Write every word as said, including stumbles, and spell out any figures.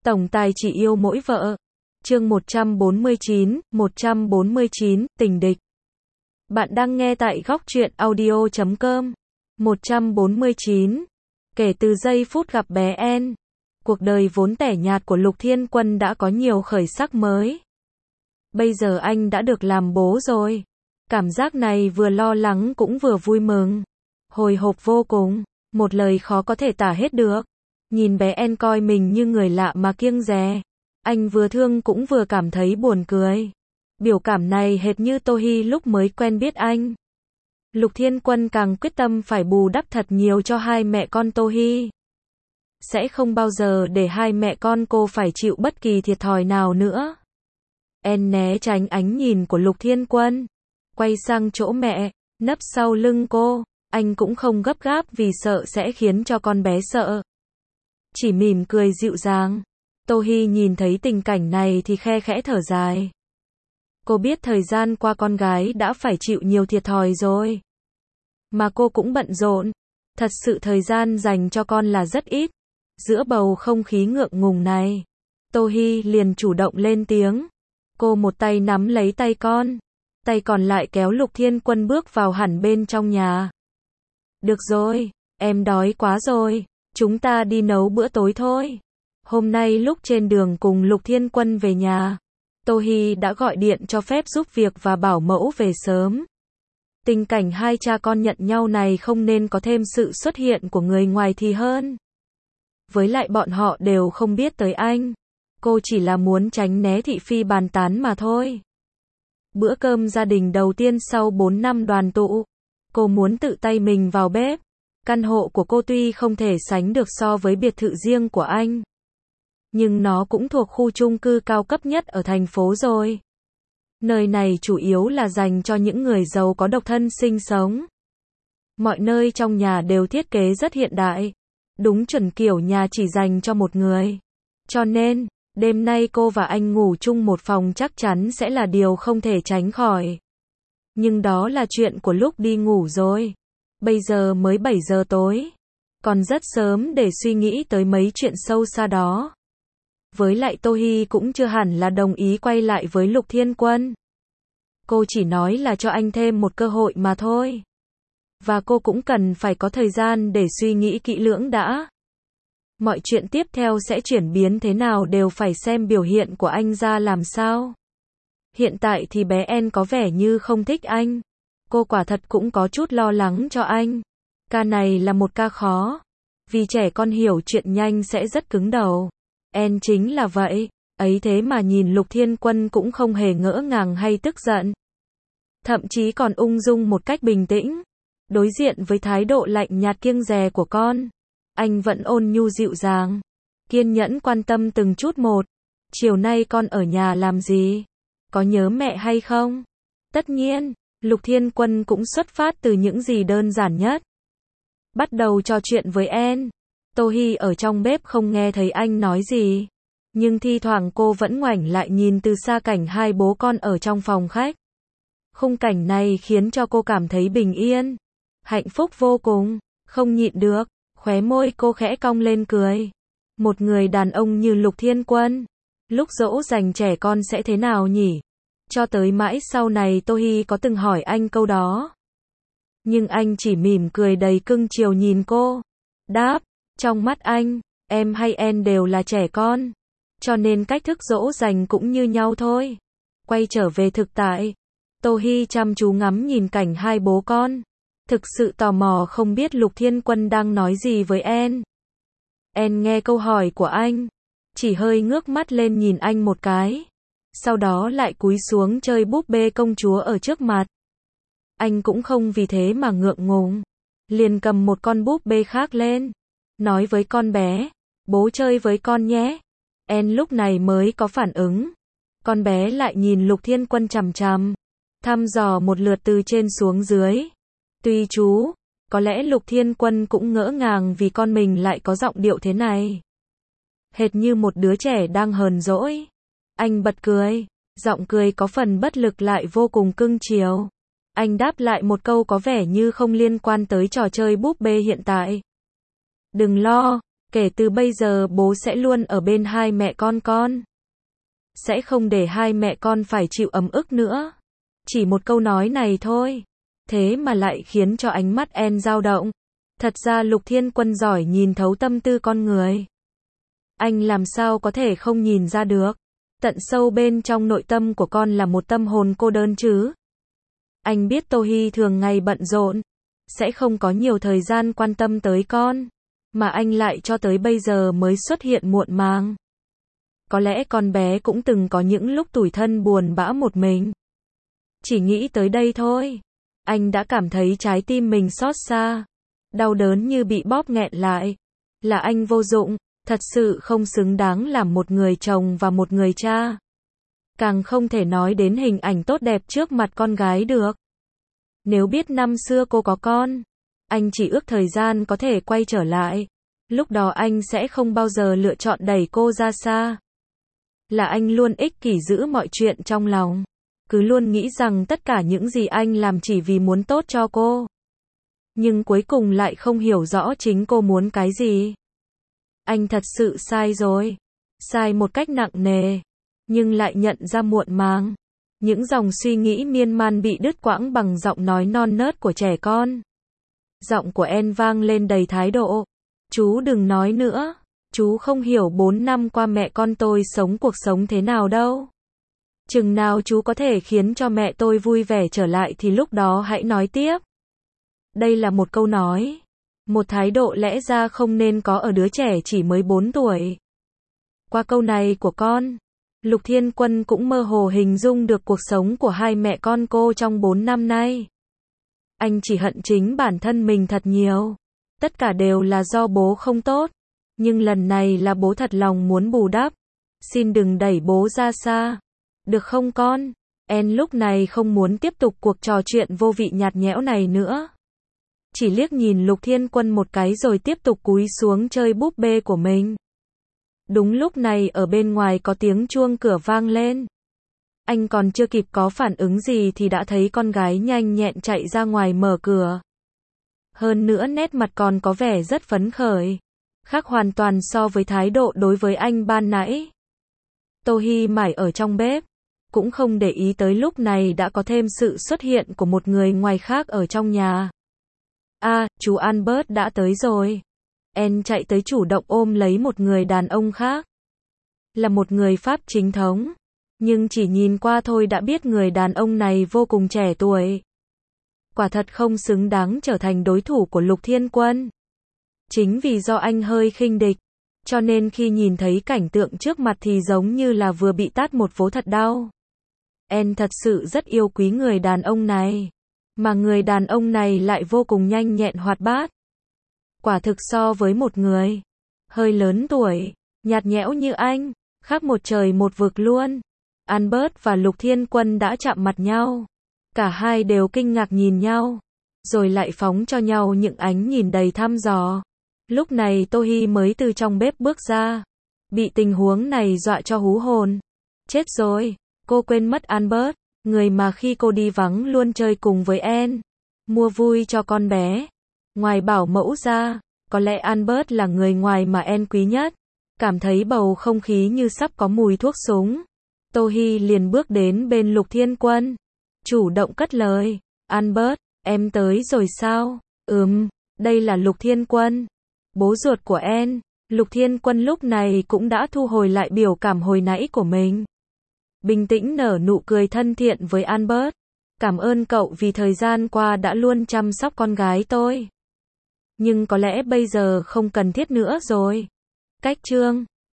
Tổng tài chỉ yêu mỗi vợ. Chương một trăm bốn mươi chín, một trăm bốn mươi chín, tình địch. Bạn đang nghe tại góc truyện audio chấm com. một trăm bốn mươi chín. Kể từ giây phút gặp bé En, cuộc đời vốn tẻ nhạt của Lục Thiên Quân đã có nhiều khởi sắc mới. Bây giờ anh đã được làm bố rồi. Cảm giác này vừa lo lắng cũng vừa vui mừng. Hồi hộp vô cùng, một lời khó có thể tả hết được. Nhìn bé En coi mình như người lạ mà kiêng dè. Anh vừa thương cũng vừa cảm thấy buồn cười. Biểu cảm này hệt như Tô Hi lúc mới quen biết anh. Lục Thiên Quân càng quyết tâm phải bù đắp thật nhiều cho hai mẹ con Tô Hi. Sẽ không bao giờ để hai mẹ con cô phải chịu bất kỳ thiệt thòi nào nữa. En né tránh ánh nhìn của Lục Thiên Quân, quay sang chỗ mẹ, nấp sau lưng cô. Anh cũng không gấp gáp vì sợ sẽ khiến cho con bé sợ. Chỉ mỉm cười dịu dàng. Tô Hi nhìn thấy tình cảnh này thì khe khẽ thở dài. Cô biết thời gian qua con gái đã phải chịu nhiều thiệt thòi rồi. Mà cô cũng bận rộn. Thật sự thời gian dành cho con là rất ít. Giữa bầu không khí ngượng ngùng này, Tô Hi liền chủ động lên tiếng. Cô một tay nắm lấy tay con, tay còn lại kéo Lục Thiên Quân bước vào hẳn bên trong nhà. Được rồi, em đói quá rồi, chúng ta đi nấu bữa tối thôi. Hôm nay lúc trên đường cùng Lục Thiên Quân về nhà, Tô Hi đã gọi điện cho phép giúp việc và bảo mẫu về sớm. Tình cảnh hai cha con nhận nhau này không nên có thêm sự xuất hiện của người ngoài thì hơn. Với lại bọn họ đều không biết tới anh. Cô chỉ là muốn tránh né thị phi bàn tán mà thôi. Bữa cơm gia đình đầu tiên sau bốn năm đoàn tụ. Cô muốn tự tay mình vào bếp. Căn hộ của cô tuy không thể sánh được so với biệt thự riêng của anh, nhưng nó cũng thuộc khu chung cư cao cấp nhất ở thành phố rồi. Nơi này chủ yếu là dành cho những người giàu có độc thân sinh sống. Mọi nơi trong nhà đều thiết kế rất hiện đại. Đúng chuẩn kiểu nhà chỉ dành cho một người. Cho nên, đêm nay cô và anh ngủ chung một phòng chắc chắn sẽ là điều không thể tránh khỏi. Nhưng đó là chuyện của lúc đi ngủ rồi. Bây giờ mới bảy giờ tối. Còn rất sớm để suy nghĩ tới mấy chuyện sâu xa đó. Với lại Tô Hi cũng chưa hẳn là đồng ý quay lại với Lục Thiên Quân. Cô chỉ nói là cho anh thêm một cơ hội mà thôi. Và cô cũng cần phải có thời gian để suy nghĩ kỹ lưỡng đã. Mọi chuyện tiếp theo sẽ chuyển biến thế nào đều phải xem biểu hiện của anh ra làm sao. Hiện tại thì bé En có vẻ như không thích anh. Cô quả thật cũng có chút lo lắng cho anh. Ca này là một ca khó. Vì trẻ con hiểu chuyện nhanh sẽ rất cứng đầu. En chính là vậy. Ấy thế mà nhìn Lục Thiên Quân cũng không hề ngỡ ngàng hay tức giận. Thậm chí còn ung dung một cách bình tĩnh. Đối diện với thái độ lạnh nhạt kiêng dè của con, anh vẫn ôn nhu dịu dàng, kiên nhẫn quan tâm từng chút một. Chiều nay con ở nhà làm gì? Có nhớ mẹ hay không? Tất nhiên, Lục Thiên Quân cũng xuất phát từ những gì đơn giản nhất. Bắt đầu trò chuyện với En. Tô Hi ở trong bếp không nghe thấy anh nói gì. Nhưng thi thoảng cô vẫn ngoảnh lại nhìn từ xa cảnh hai bố con ở trong phòng khách. Khung cảnh này khiến cho cô cảm thấy bình yên. Hạnh phúc vô cùng, không nhịn được, khóe môi cô khẽ cong lên cười. Một người đàn ông như Lục Thiên Quân, lúc dỗ dành trẻ con sẽ thế nào nhỉ? Cho tới mãi sau này Tô Hi có từng hỏi anh câu đó. Nhưng anh chỉ mỉm cười đầy cưng chiều nhìn cô. Đáp, trong mắt anh, em hay En đều là trẻ con. Cho nên cách thức dỗ dành cũng như nhau thôi. Quay trở về thực tại, Tô Hi chăm chú ngắm nhìn cảnh hai bố con. Thực sự tò mò không biết Lục Thiên Quân đang nói gì với En. En nghe câu hỏi của anh, chỉ hơi ngước mắt lên nhìn anh một cái. Sau đó lại cúi xuống chơi búp bê công chúa ở trước mặt. Anh cũng không vì thế mà ngượng ngùng. Liền cầm một con búp bê khác lên. Nói với con bé, bố chơi với con nhé. En lúc này mới có phản ứng. Con bé lại nhìn Lục Thiên Quân chằm chằm. Thăm dò một lượt từ trên xuống dưới. Tuy chú, có lẽ Lục Thiên Quân cũng ngỡ ngàng vì con mình lại có giọng điệu thế này. Hệt như một đứa trẻ đang hờn dỗi. Anh bật cười, giọng cười có phần bất lực lại vô cùng cưng chiều. Anh đáp lại một câu có vẻ như không liên quan tới trò chơi búp bê hiện tại. Đừng lo, Kể từ bây giờ bố sẽ luôn ở bên hai mẹ con con. Sẽ không để hai mẹ con phải chịu ấm ức nữa. Chỉ một câu nói này thôi. Thế mà lại khiến cho ánh mắt Anne dao động. Thật ra Lục Thiên Quân giỏi nhìn thấu tâm tư con người. Anh làm sao có thể không nhìn ra được. Tận sâu bên trong nội tâm của con là một tâm hồn cô đơn chứ. Anh biết Tô Hi thường ngày bận rộn, sẽ không có nhiều thời gian quan tâm tới con. Mà anh lại cho tới bây giờ mới xuất hiện muộn màng. Có lẽ con bé cũng từng có những lúc tủi thân buồn bã một mình. Chỉ nghĩ tới đây thôi. Anh đã cảm thấy trái tim mình xót xa. Đau đớn như bị bóp nghẹn lại. Là anh vô dụng, thật sự không xứng đáng làm một người chồng và một người cha. Càng không thể nói đến hình ảnh tốt đẹp trước mặt con gái được. Nếu biết năm xưa cô có con, anh chỉ ước thời gian có thể quay trở lại. Lúc đó anh sẽ không bao giờ lựa chọn đẩy cô ra xa. Là anh luôn ích kỷ giữ mọi chuyện trong lòng. Cứ luôn nghĩ rằng tất cả những gì anh làm chỉ vì muốn tốt cho cô. Nhưng cuối cùng lại không hiểu rõ chính cô muốn cái gì. Anh thật sự sai rồi. Sai một cách nặng nề. Nhưng lại nhận ra muộn màng. Những dòng suy nghĩ miên man bị đứt quãng bằng giọng nói non nớt của trẻ con. Giọng của Anne vang lên đầy thái độ. Chú đừng nói nữa. Chú không hiểu bốn năm qua mẹ con tôi sống cuộc sống thế nào đâu. Chừng nào chú có thể khiến cho mẹ tôi vui vẻ trở lại thì lúc đó hãy nói tiếp. Đây là một câu nói. Một thái độ lẽ ra không nên có ở đứa trẻ chỉ mới bốn tuổi. Qua câu này của con, Lục Thiên Quân cũng mơ hồ hình dung được cuộc sống của hai mẹ con cô trong bốn năm nay. Anh chỉ hận chính bản thân mình thật nhiều. Tất cả đều là do bố không tốt. Nhưng lần này là bố thật lòng muốn bù đắp. Xin đừng đẩy bố ra xa. Được không con? Anne lúc này không muốn tiếp tục cuộc trò chuyện vô vị nhạt nhẽo này nữa. Chỉ liếc nhìn Lục Thiên Quân một cái rồi tiếp tục cúi xuống chơi búp bê của mình. Đúng lúc này ở bên ngoài có tiếng chuông cửa vang lên. Anh còn chưa kịp có phản ứng gì thì đã thấy con gái nhanh nhẹn chạy ra ngoài mở cửa. Hơn nữa nét mặt còn có vẻ rất phấn khởi. Khác hoàn toàn so với thái độ đối với anh ban nãy. Tô Hi mải ở trong bếp. Cũng không để ý tới lúc này đã có thêm sự xuất hiện của một người ngoài khác ở trong nhà. À, chú Albert đã tới rồi. Anne chạy tới chủ động ôm lấy một người đàn ông khác. Là một người Pháp chính thống. Nhưng chỉ nhìn qua thôi đã biết người đàn ông này vô cùng trẻ tuổi. Quả thật không xứng đáng trở thành đối thủ của Lục Thiên Quân. Chính vì do anh hơi khinh địch. Cho nên khi nhìn thấy cảnh tượng trước mặt thì giống như là vừa bị tát một vố thật đau. Anne thật sự rất yêu quý người đàn ông này. Mà người đàn ông này lại vô cùng nhanh nhẹn hoạt bát. Quả thực so với một người hơi lớn tuổi, nhạt nhẽo như anh, khác một trời một vực luôn. Albert và Lục Thiên Quân đã chạm mặt nhau. Cả hai đều kinh ngạc nhìn nhau. Rồi lại phóng cho nhau những ánh nhìn đầy thăm dò. Lúc này Tô Hi mới từ trong bếp bước ra. Bị tình huống này dọa cho hú hồn. Chết rồi, cô quên mất Albert. Người mà khi cô đi vắng luôn chơi cùng với Anne. Mua vui cho con bé. Ngoài bảo mẫu ra, có lẽ Albert là người ngoài mà Anne quý nhất. Cảm thấy bầu không khí như sắp có mùi thuốc súng. Tô Hi liền bước đến bên Lục Thiên Quân. Chủ động cất lời. Albert, em tới rồi sao? Ừm, đây là Lục Thiên Quân. Bố ruột của Anne. Lục Thiên Quân lúc này cũng đã thu hồi lại biểu cảm hồi nãy của mình. Bình tĩnh nở nụ cười thân thiện với Albert. Cảm ơn cậu vì thời gian qua đã luôn chăm sóc con gái tôi. Nhưng có lẽ bây giờ không cần thiết nữa rồi. Cách chương